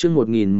chương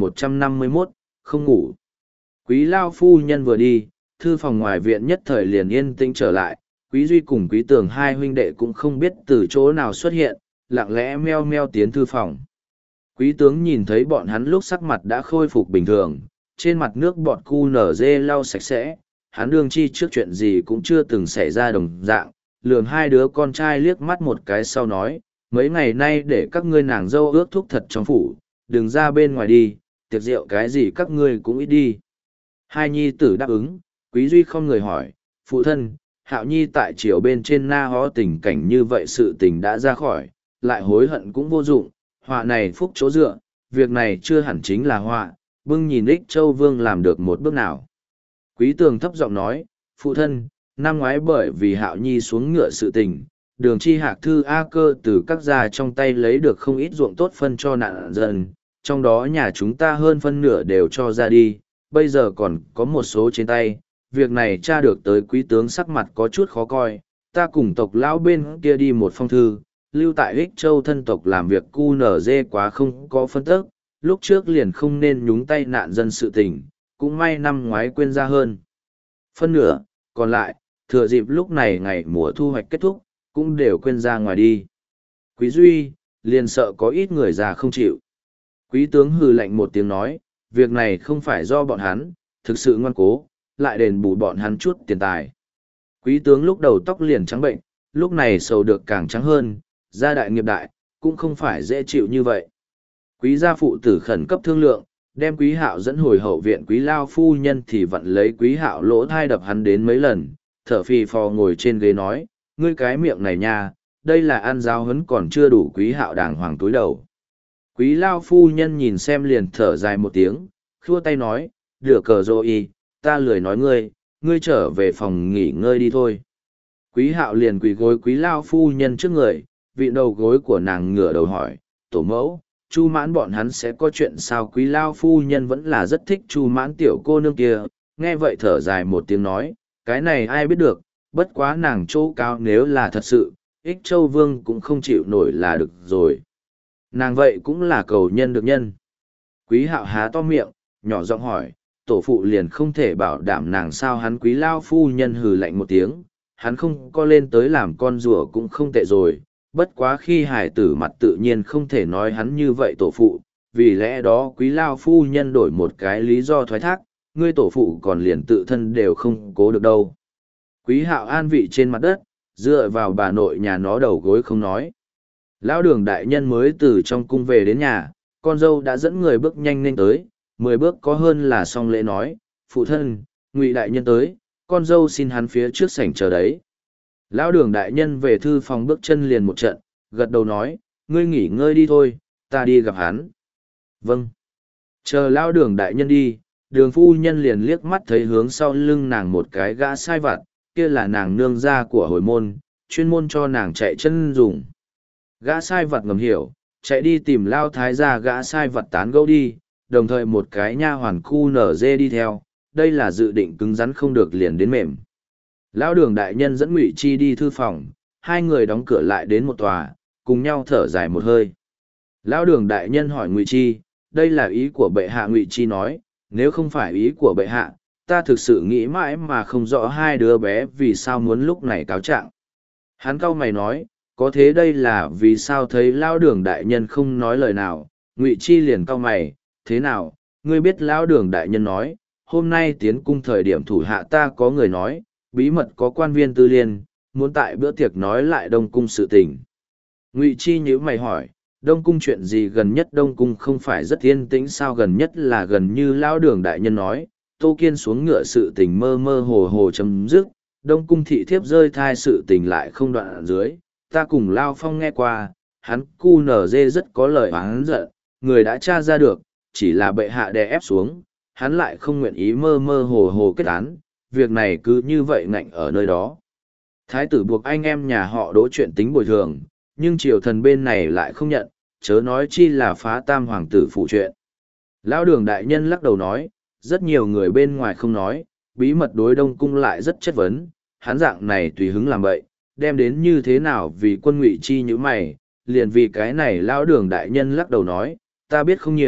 1151, không ngủ. Quý lao phu nhân vừa đi, thư phòng ngoài viện nhất thời liền yên tĩnh trở lại, Quý Duy cùng Quý Tường hai huynh đệ cũng không biết từ chỗ nào xuất hiện, lặng lẽ meo meo tiến thư phòng. Quý tướng nhìn thấy bọn hắn lúc sắc mặt đã khôi phục bình thường, trên mặt nước bọt cu nở dê lau sạch sẽ, hắn đương chi trước chuyện gì cũng chưa từng xảy ra đồng dạng, lườm hai đứa con trai liếc mắt một cái sau nói, mấy ngày nay để các ngươi nàng dâu ước thúc thật trong phủ, đừng ra bên ngoài đi, tiệc rượu cái gì các ngươi cũng ít đi. Hai nhi tử đáp ứng, Quý Duy không người hỏi, phụ thân, Hạo Nhi tại triều bên trên na hó tình cảnh như vậy sự tình đã ra khỏi, lại hối hận cũng vô dụng, họa này phúc chỗ dựa, việc này chưa hẳn chính là họa, bưng nhìn Ích Châu Vương làm được một bước nào. Quý Tường thấp giọng nói, phụ thân, năm ngoái bởi vì Hạo Nhi xuống ngựa sự tình, Đường Chi Hạc thư A Cơ từ các gia trong tay lấy được không ít ruộng tốt phân cho nạn dân, trong đó nhà chúng ta hơn phân nửa đều cho ra đi, bây giờ còn có một số trên tay, việc này tra được tới quý tướng sắc mặt có chút khó coi, ta cùng tộc lão bên kia đi một phong thư, lưu tại Ích Châu thân tộc làm việc cu nở dê quá không có phân tức, lúc trước liền không nên nhúng tay nạn dân sự tình, cũng may năm ngoái quên ra hơn. Phân nửa, còn lại, thừa dịp lúc này ngày mùa thu hoạch kết thúc, cũng đều quên ra ngoài đi. Quý Duy, liền sợ có ít người già không chịu. Quý tướng hừ lạnh một tiếng nói, việc này không phải do bọn hắn, thực sự ngoan cố, lại đền bù bọn hắn chút tiền tài. Quý tướng lúc đầu tóc liền trắng bệnh, lúc này sầu được càng trắng hơn, gia đại nghiệp đại, cũng không phải dễ chịu như vậy. Quý gia phụ tử khẩn cấp thương lượng, đem Quý Hạo dẫn hồi hậu viện Quý lao phu nhân thì vặn lấy Quý Hạo lỗ thai đập hắn đến mấy lần, thở phì phò ngồi trên ghế nói, ngươi cái miệng này nha, đây là ăn giáo huấn còn chưa đủ. Quý Hạo đàng hoàng túi đầu. Quý lao phu nhân nhìn xem liền thở dài một tiếng, khua tay nói, được cờ rồi, ta lười nói ngươi trở về phòng nghỉ ngơi đi thôi. Quý Hạo liền quỳ gối Quý lao phu nhân trước người, vị đầu gối của nàng ngửa đầu hỏi, tổ mẫu, Chu Mãn bọn hắn sẽ có chuyện sao? Quý lao phu nhân vẫn là rất thích Chu Mãn tiểu cô nương kia, nghe vậy thở dài một tiếng nói, cái này ai biết được, bất quá nàng chỗ cao nếu là thật sự, Ích Châu Vương cũng không chịu nổi là được rồi. Nàng vậy cũng là cầu nhân được nhân. Quý Hạo há to miệng, nhỏ giọng hỏi, tổ phụ liền không thể bảo đảm nàng sao? Hắn Quý lao phu nhân hừ lạnh một tiếng, hắn không có lên tới làm con rùa cũng không tệ rồi, bất quá khi hải tử mặt tự nhiên không thể nói hắn như vậy tổ phụ, vì lẽ đó Quý lao phu nhân đổi một cái lý do thoái thác, ngươi tổ phụ còn liền tự thân đều không cố được đâu. Quý Hạo an vị trên mặt đất, dựa vào bà nội nhà nó đầu gối không nói. Lão Đường đại nhân mới từ trong cung về đến nhà, con dâu đã dẫn người bước nhanh lên tới, 10 bước có hơn là xong lễ nói, phụ thân, Ngụy đại nhân tới, con dâu xin hắn phía trước sảnh chờ đấy. Lão Đường đại nhân về thư phòng bước chân liền một trận, gật đầu nói, ngươi nghỉ ngơi đi thôi, ta đi gặp hắn. Vâng. Chờ Lão Đường đại nhân đi, Đường phu nhân liền liếc mắt thấy hướng sau lưng nàng một cái gã sai vặt, kia là nàng nương gia của hồi môn, chuyên môn cho nàng chạy chân dùng. Gã sai vặt ngầm hiểu, chạy đi tìm Lao thái gia gã sai vặt tán gẫu đi, đồng thời một cái nha hoàn khu nở dê đi theo, đây là dự định cứng rắn không được liền đến mềm. Lão Đường đại nhân dẫn Ngụy Chi đi thư phòng, hai người đóng cửa lại đến một tòa, cùng nhau thở dài một hơi. Lão Đường đại nhân hỏi Ngụy Chi, đây là ý của bệ hạ? Ngụy Chi nói, nếu không phải ý của bệ hạ, ta thực sự nghĩ mãi mà không rõ hai đứa bé vì sao muốn lúc này cáo trạng. Hắn cau mày nói, có thế đây là vì sao? Thấy Lão Đường đại nhân không nói lời nào, Ngụy Chi liền cau mày, thế nào, ngươi biết Lão Đường đại nhân nói, hôm nay tiến cung thời điểm thủ hạ ta có người nói, bí mật có quan viên tư liên, muốn tại bữa tiệc nói lại Đông Cung sự tình. Ngụy Chi nhíu mày hỏi, Đông Cung chuyện gì? Gần nhất Đông Cung không phải rất yên tĩnh sao? Gần nhất là gần như Lão Đường đại nhân nói, Tô Kiên xuống ngựa sự tình mơ mơ hồ hồ chấm dứt, Đông Cung thị thiếp rơi thai sự tình lại không đoạn ở dưới, ta cùng Lao Phong nghe qua, hắn cu nở dê rất có lời oán giận, người đã tra ra được, chỉ là bệ hạ đè ép xuống, hắn lại không nguyện ý mơ mơ hồ hồ kết án, việc này cứ như vậy ngạnh ở nơi đó. Thái tử buộc anh em nhà họ đỗ chuyện tính bồi thường, nhưng triều thần bên này lại không nhận, chớ nói chi là phá tam hoàng tử phụ chuyện. Lão Đường đại nhân lắc đầu nói, rất nhiều người bên ngoài không nói, bí mật đối Đông Cung lại rất chất vấn, hắn dạng này tùy hứng làm vậy, đem đến như thế nào? Vì quân Ngụy Chi như mày, liền vì cái này Lão Đường đại nhân lắc đầu nói, ta biết không nhiều,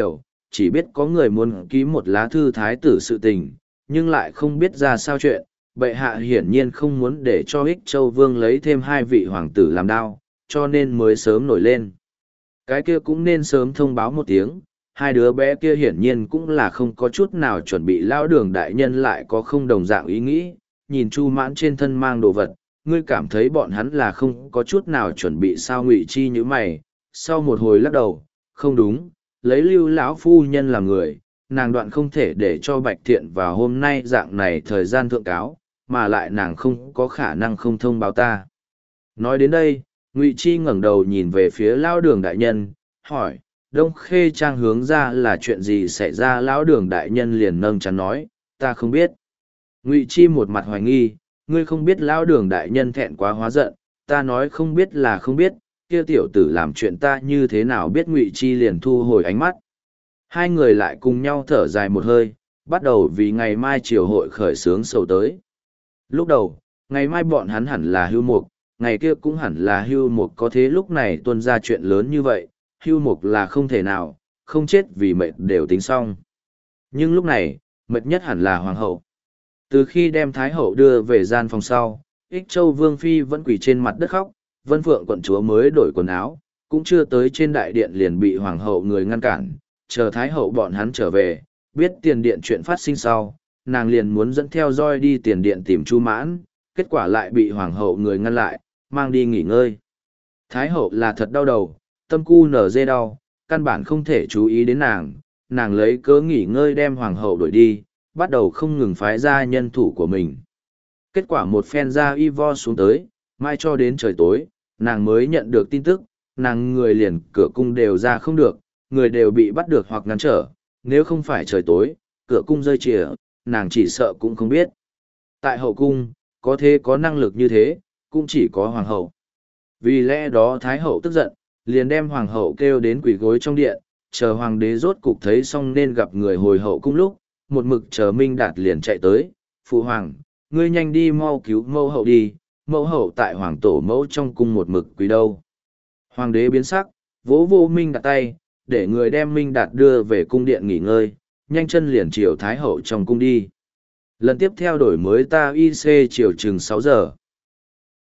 chỉ biết có người muốn ký một lá thư thái tử sự tình, nhưng lại không biết ra sao chuyện. Bệ hạ hiển nhiên không muốn để cho Ích Châu Vương lấy thêm 2 vị hoàng tử làm đao, cho nên mới sớm nổi lên. Cái kia cũng nên sớm thông báo một tiếng, 2 đứa bé kia hiển nhiên cũng là không có chút nào chuẩn bị. Lão Đường đại nhân lại có không đồng dạng ý nghĩ, nhìn Chu Mãn trên thân mang đồ vật, ngươi cảm thấy bọn hắn là không có chút nào chuẩn bị sao? Ngụy Chi như mày, sau một hồi lắc đầu, không đúng, lấy Lưu lão phu nhân làm người, nàng đoạn không thể để cho Bạch Thiện vào hôm nay dạng này thời gian thượng cáo, mà lại nàng không có khả năng không thông báo ta. Nói đến đây, Ngụy Chi ngẩng đầu nhìn về phía Lão Đường đại nhân, hỏi, Đông Khê Trang hướng ra là chuyện gì xảy ra? Lão Đường đại nhân liền nâng chán nói, ta không biết. Ngụy Chi một mặt hoài nghi, ngươi không biết? Lão Đường đại nhân thẹn quá hóa giận, ta nói không biết là không biết, kia tiểu tử làm chuyện ta như thế nào biết? Ngụy Chi liền thu hồi ánh mắt. Hai người lại cùng nhau thở dài một hơi, bắt đầu vì ngày mai triều hội khởi xướng sầu tới. Lúc đầu, ngày mai bọn hắn hẳn là hưu mục, ngày kia cũng hẳn là hưu mục, có thế lúc này tuôn ra chuyện lớn như vậy, hưu mục là không thể nào, không chết vì mệt đều tính xong. Nhưng lúc này, mệt nhất hẳn là hoàng hậu. Từ khi đem thái hậu đưa về gian phòng sau, Ích Châu Vương Phi vẫn quỳ trên mặt đất khóc, Vân Phượng quận chúa mới đổi quần áo, cũng chưa tới trên đại điện liền bị hoàng hậu người ngăn cản, chờ thái hậu bọn hắn trở về, biết tiền điện chuyện phát sinh sau, nàng liền muốn dẫn theo roi đi tiền điện tìm Chu Mãn, kết quả lại bị hoàng hậu người ngăn lại, mang đi nghỉ ngơi. Thái hậu là thật đau đầu, tâm cu nở dê đau, căn bản không thể chú ý đến nàng lấy cớ nghỉ ngơi đem hoàng hậu đuổi đi, bắt đầu không ngừng phái ra nhân thủ của mình. Kết quả một phen ra y vo xuống tới, mai cho đến trời tối, nàng mới nhận được tin tức, nàng người liền cửa cung đều ra không được, người đều bị bắt được hoặc ngăn trở, nếu không phải trời tối, cửa cung rơi chìa, nàng chỉ sợ cũng không biết. Tại hậu cung, có thế có năng lực như thế, cũng chỉ có hoàng hậu. Vì lẽ đó thái hậu tức giận, liền đem hoàng hậu kêu đến quỳ gối trong điện, chờ hoàng đế rốt cục thấy xong nên gặp người hồi hậu cung lúc, một mực chờ Minh Đạt liền chạy tới, phụ hoàng, ngươi nhanh đi mau cứu mẫu hậu đi, mẫu hậu tại hoàng tổ mẫu trong cung một mực quỳ đâu. Hoàng đế biến sắc, vỗ vô Minh Đạt tay, để người đem Minh Đạt đưa về cung điện nghỉ ngơi, nhanh chân liền chiều thái hậu trong cung đi. Lần tiếp theo đổi mới ta IC chiều chừng 6 giờ.